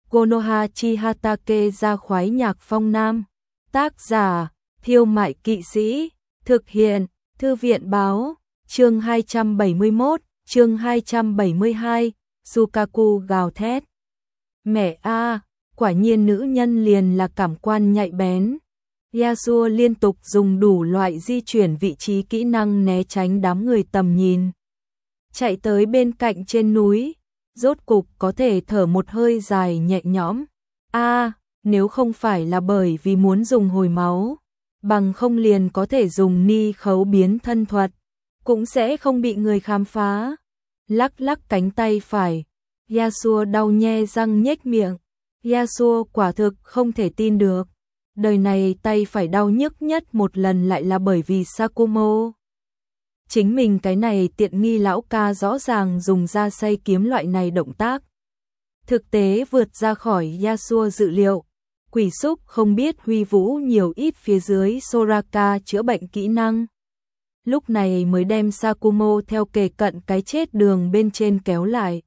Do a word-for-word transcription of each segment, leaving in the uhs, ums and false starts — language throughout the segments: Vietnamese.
Konoha Chihatake ra khoái nhạc phong nam. Tác giả, Thiêu Mại Kỵ Sĩ. Thực hiện, Thư viện báo. Chương hai trăm bảy mươi mốt, chương hai trăm bảy mươi hai, Sukaku gào thét. Mẹ a, quả nhiên nữ nhân liền là cảm quan nhạy bén. Yasuo liên tục dùng đủ loại di chuyển vị trí kỹ năng né tránh đám người tầm nhìn. Chạy tới bên cạnh trên núi, rốt cục có thể thở một hơi dài nhẹ nhõm. A, nếu không phải là bởi vì muốn dùng hồi máu, bằng không liền có thể dùng ni khấu biến thân thuật, cũng sẽ không bị người khám phá. Lắc lắc cánh tay phải, Yasuo đau nhe răng nhếch miệng. Yasuo quả thực không thể tin được, đời này tay phải đau nhức nhất một lần lại là bởi vì Sakumo. Chính mình cái này tiện nghi lão ca rõ ràng dùng ra xây kiếm loại này động tác. Thực tế vượt ra khỏi Yasuo dự liệu, quỷ xúc không biết huy vũ nhiều ít phía dưới Soraka chữa bệnh kỹ năng. Lúc này mới đem Sakumo theo kề cận cái chết đường bên trên kéo lại.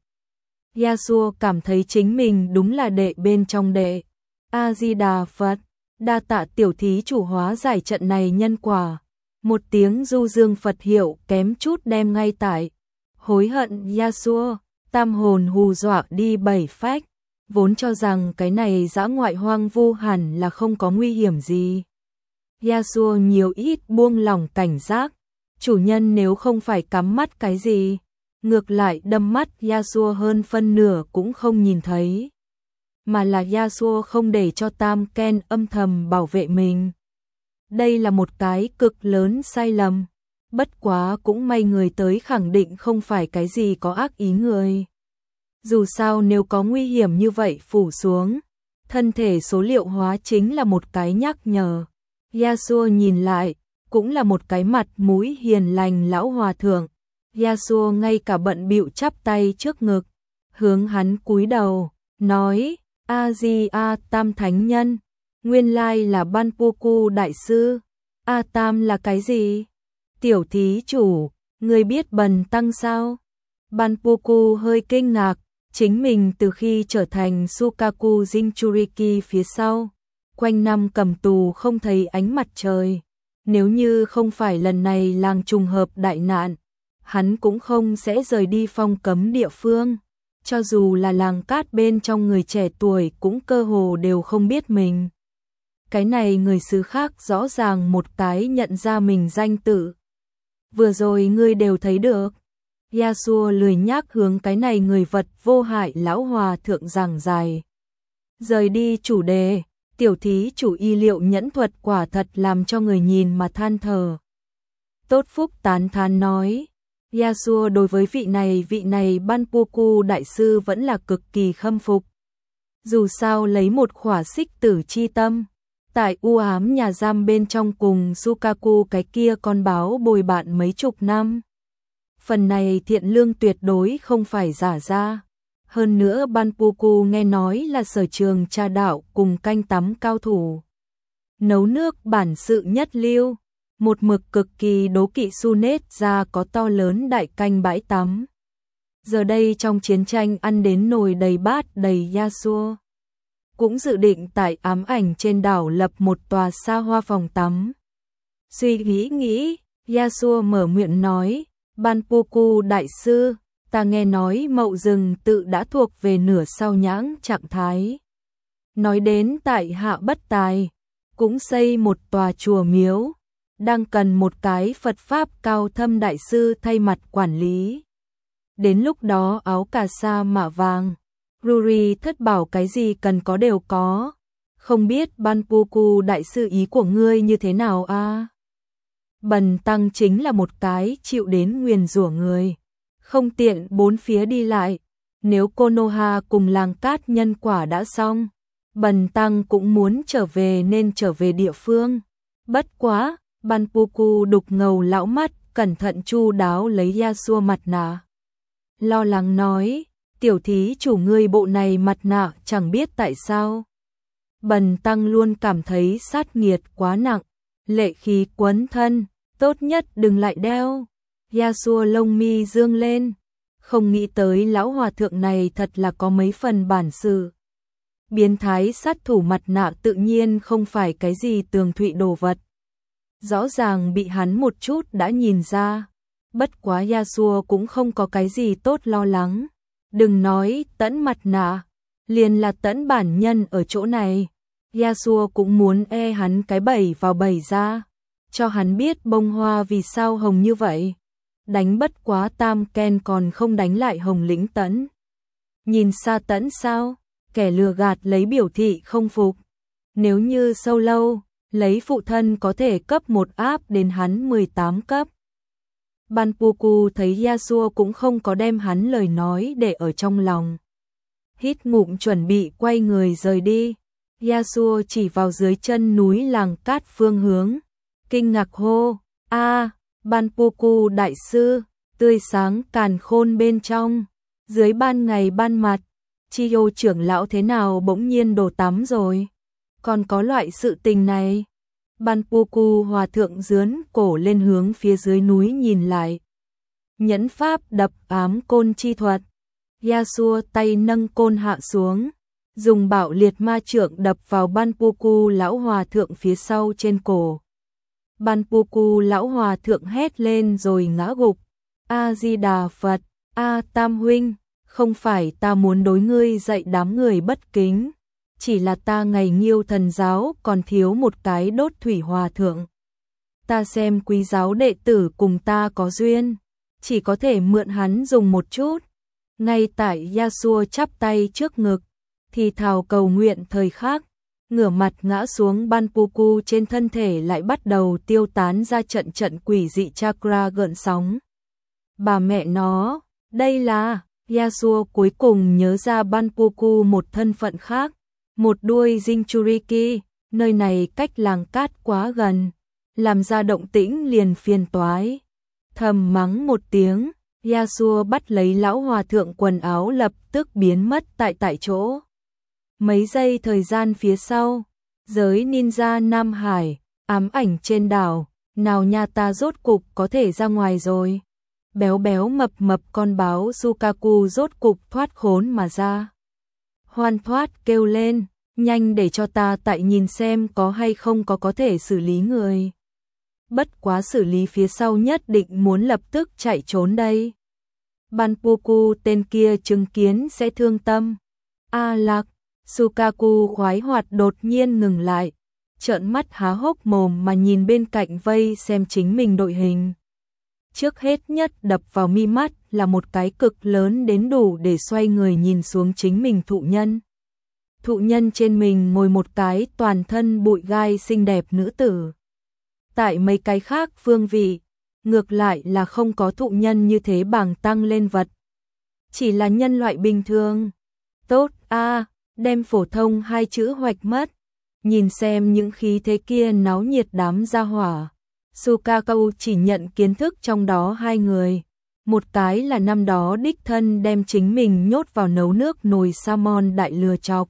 Yasuo cảm thấy chính mình đúng là đệ bên trong đệ. A-di-đà Phật, đa tạ tiểu thí chủ hóa giải trận này nhân quả. Một tiếng du dương Phật hiệu kém chút đem ngay tại. Hối hận Yasuo, tam hồn hù dọa đi bảy phách, vốn cho rằng cái này dã ngoại hoang vu hẳn là không có nguy hiểm gì. Yasuo nhiều ít buông lỏng cảnh giác, chủ nhân nếu không phải cắm mắt cái gì, ngược lại đâm mắt Yasuo hơn phân nửa cũng không nhìn thấy. Mà là Yasuo không để cho Tam Ken âm thầm bảo vệ mình. Đây là một cái cực lớn sai lầm, bất quá cũng may người tới khẳng định không phải cái gì có ác ý người. Dù sao nếu có nguy hiểm như vậy phủ xuống, thân thể số liệu hóa chính là một cái nhắc nhở. Yasuo nhìn lại, cũng là một cái mặt mũi hiền lành lão hòa thượng. Yasuo ngay cả bận bịu chắp tay trước ngực, hướng hắn cúi đầu, nói, A-di-a Tam Thánh Nhân, nguyên lai là Banpoku Đại Sư. A Tam là cái gì? Tiểu thí chủ, người biết Bần Tăng sao? Banpoku hơi kinh ngạc, chính mình từ khi trở thành Sukaku Jinchuriki phía sau, quanh năm cầm tù không thấy ánh mặt trời. Nếu như không phải lần này làng trùng hợp đại nạn, hắn cũng không sẽ rời đi phong cấm địa phương. Cho dù là làng cát bên trong người trẻ tuổi cũng cơ hồ đều không biết mình. Cái này người xứ khác rõ ràng một cái nhận ra mình danh tự. Vừa rồi ngươi đều thấy được. Yasuo lười nhác hướng cái này người vật vô hại lão hòa thượng giảng dài. Rời đi chủ đề, tiểu thí chủ y liệu nhẫn thuật quả thật làm cho người nhìn mà than thở. Tốt Phúc tán thán nói. Yasuo đối với vị này vị này Banpoku Đại Sư vẫn là cực kỳ khâm phục. Dù sao lấy một khỏa xích tử chi tâm, tại u ám nhà giam bên trong cùng Sukaku cái kia con báo bồi bạn mấy chục năm. Phần này thiện lương tuyệt đối không phải giả ra. Hơn nữa Banpoku nghe nói là sở trường trà đạo cùng canh tắm cao thủ. Nấu nước bản sự nhất lưu. Một mực cực kỳ đố kỵ Sunet ra có to lớn đại canh bãi tắm. Giờ đây trong chiến tranh ăn đến nồi đầy bát đầy Yasuo. Cũng dự định tại ám ảnh trên đảo lập một tòa xa hoa phòng tắm. Suy nghĩ nghĩ, Yasuo mở miệng nói, Banpoku Đại Sư, ta nghe nói mậu rừng tự đã thuộc về nửa sau nhãng trạng thái. Nói đến tại hạ bất tài, cũng xây một tòa chùa miếu. Đang cần một cái Phật Pháp cao thâm đại sư thay mặt quản lý. Đến lúc đó áo cà sa mạ vàng, Ruri thất bảo cái gì cần có đều có. Không biết Banpoku Đại Sư ý của ngươi như thế nào a? À? Bần Tăng chính là một cái chịu đến nguyền rủa người. Không tiện bốn phía đi lại. Nếu Konoha cùng làng cát nhân quả đã xong, Bần Tăng cũng muốn trở về nên trở về địa phương. Bất quá. Banpoku đục ngầu lão mắt, cẩn thận chu đáo lấy Yasuo mặt nạ. Lo lắng nói, tiểu thí chủ ngươi bộ này mặt nạ chẳng biết tại sao. Bần Tăng luôn cảm thấy sát nghiệt quá nặng, lệ khí quấn thân, tốt nhất đừng lại đeo. Yasuo lông mi dương lên, không nghĩ tới lão hòa thượng này thật là có mấy phần bản sự. biến thái sát thủ mặt nạ tự nhiên không phải cái gì tường thụy đồ vật. Rõ ràng bị hắn một chút đã nhìn ra, bất quá Yasuo cũng không có cái gì tốt lo lắng. Đừng nói Tẫn mặt nạ, liền là Tẫn bản nhân ở chỗ này, Yasuo cũng muốn e hắn cái bẩy vào bẩy ra, cho hắn biết bông hoa vì sao hồng như vậy. Đánh bất quá Tam Ken còn không đánh lại Hồng lĩnh Tẫn. Nhìn xa Tẫn sao? Kẻ lừa gạt lấy biểu thị không phục. Nếu như sâu lâu, lấy phụ thân có thể cấp một áp đến hắn mười tám cấp. Banpuku thấy Yasuo cũng không có đem hắn lời nói để ở trong lòng. Hít ngụm chuẩn bị quay người rời đi. Yasuo chỉ vào dưới chân núi làng cát phương hướng. Kinh ngạc hô, a Banpuku đại sư, tươi sáng càn khôn bên trong. Dưới ban ngày ban mặt, Chiyo trưởng lão thế nào bỗng nhiên đổ tắm rồi? Còn có loại sự tình này? Banpuku hòa thượng dướn cổ lên hướng phía dưới núi nhìn lại. Nhẫn pháp đập ám côn chi thuật. Yasuo tay nâng côn hạ xuống, dùng bạo liệt ma trượng đập vào Banpuku lão hòa thượng phía sau trên cổ. Banpuku lão hòa thượng hét lên rồi ngã gục. A Di Đà Phật, A Tam huynh, không phải ta muốn đối ngươi dạy đám người bất kính, chỉ là ta ngày Nghiêu thần giáo còn thiếu một cái đốt thủy hòa thượng. Ta xem quý giáo đệ tử cùng ta có duyên, chỉ có thể mượn hắn dùng một chút. Ngay tại Yasuo chắp tay trước ngực, thì thào cầu nguyện thời khắc, ngửa mặt ngã xuống Banpuku trên thân thể lại bắt đầu tiêu tán ra trận trận quỷ dị chakra gợn sóng. Bà mẹ nó, đây là... Yasuo cuối cùng nhớ ra Banpuku một thân phận khác, một đuôi Jinchuriki, nơi này cách làng cát quá gần, làm ra động tĩnh liền phiền toái. Thầm mắng một tiếng, Yasuo bắt lấy lão hòa thượng quần áo lập tức biến mất tại tại chỗ. Mấy giây thời gian phía sau, giới ninja Nam Hải, ám ảnh trên đảo, nào nha ta rốt cục có thể ra ngoài rồi. Béo béo mập mập con báo Sukaku rốt cục thoát khốn mà ra. Hoan thoát kêu lên, nhanh để cho ta tại nhìn xem có hay không có có thể xử lý người. Bất quá xử lý phía sau nhất định muốn lập tức chạy trốn đây. Banpuku tên kia chứng kiến sẽ thương tâm. A lạc, Sukaku khoái hoạt đột nhiên ngừng lại, trợn mắt há hốc mồm mà nhìn bên cạnh vây xem chính mình đội hình. Trước hết nhất đập vào mi mắt là một cái cực lớn đến đủ để xoay người nhìn xuống chính mình thụ nhân. Thụ nhân trên mình ngồi một cái toàn thân bụi gai xinh đẹp nữ tử. Tại mấy cái khác phương vị, ngược lại là không có thụ nhân như thế bàng tăng lên vật. Chỉ là nhân loại bình thường. Tốt a, à, đem phổ thông hai chữ hoạch mất. Nhìn xem những khí thế kia náo nhiệt đám gia hỏa. Sukaku chỉ nhận kiến thức trong đó hai người. Một cái là năm đó đích thân đem chính mình nhốt vào nấu nước nồi salmon đại lừa chọc.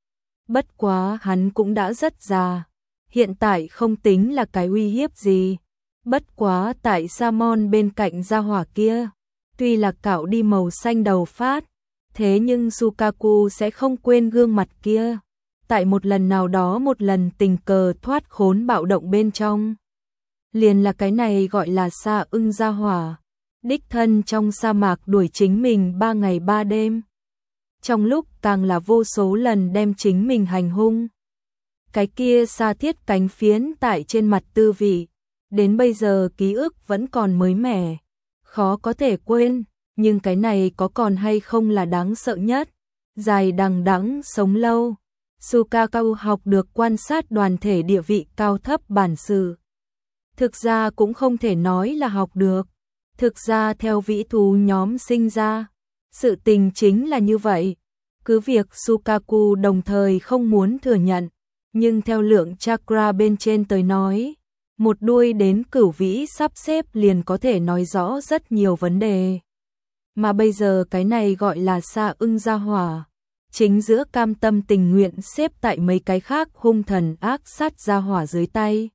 Bất quá hắn cũng đã rất già. Hiện tại không tính là cái uy hiếp gì. Bất quá tại salmon bên cạnh gia hỏa kia. Tuy là cạo đi màu xanh đầu phát. Thế nhưng Sukaku sẽ không quên gương mặt kia. Tại một lần nào đó một lần tình cờ thoát khốn bạo động bên trong. Liền là cái này gọi là sa ưng gia hỏa, đích thân trong sa mạc đuổi chính mình ba ngày ba đêm. Trong lúc càng là vô số lần đem chính mình hành hung. Cái kia sa thiết cánh phiến tại trên mặt tư vị, đến bây giờ ký ức vẫn còn mới mẻ, khó có thể quên, nhưng cái này có còn hay không là đáng sợ nhất. Dài đằng đẵng sống lâu, Sukaku học được quan sát đoàn thể địa vị cao thấp bản sự. Thực ra cũng không thể nói là học được. Thực ra theo vĩ thú nhóm sinh ra, sự tình chính là như vậy. Cứ việc Sukaku đồng thời không muốn thừa nhận, nhưng theo lượng chakra bên trên tới nói, một đuôi đến cửu vĩ sắp xếp liền có thể nói rõ rất nhiều vấn đề. Mà bây giờ cái này gọi là sa ưng gia hỏa, chính giữa cam tâm tình nguyện xếp tại mấy cái khác hung thần ác sát gia hỏa dưới tay.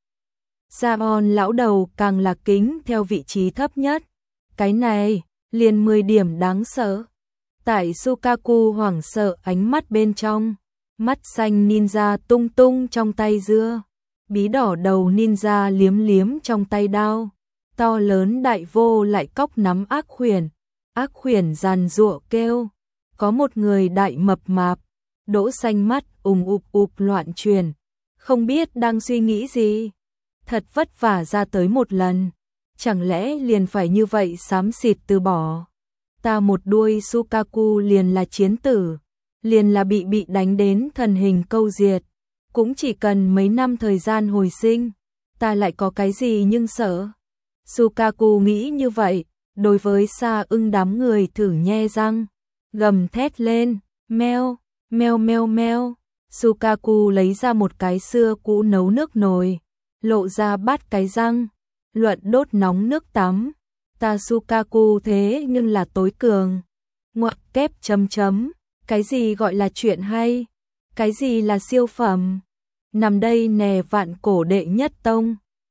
Saon lão đầu càng là kính theo vị trí thấp nhất. Cái này, liền mười điểm đáng sợ. Tại Sukaku hoảng sợ ánh mắt bên trong, Mắt xanh ninja tung tung trong tay dưa, bí đỏ đầu ninja liếm liếm trong tay đao, to lớn đại vô lại cóc nắm ác khuyển, ác khuyển giàn giụa kêu, có một người đại mập mạp, đỗ xanh mắt ùng ụp ụp loạn truyền, không biết đang suy nghĩ gì, thật vất vả ra tới một lần, chẳng lẽ liền phải như vậy xám xịt từ bỏ. Ta một đuôi Sukaku liền là chiến tử, liền là bị bị đánh đến thần hình câu diệt, cũng chỉ cần mấy năm thời gian hồi sinh, ta lại có cái gì nhưng sợ. Sukaku nghĩ như vậy, đối với Sa Ưng đám người thử nhe răng, gầm thét lên, meo, meo meo meo. Sukaku lấy ra một cái xưa cũ nấu nước nồi, lộ ra bát cái răng, luận đốt nóng nước tắm. Ta Sukaku thế nhưng là tối cường. Ngoặc kép chấm chấm, cái gì gọi là chuyện hay? Cái gì là siêu phẩm? Nằm đây nè vạn cổ đệ nhất tông.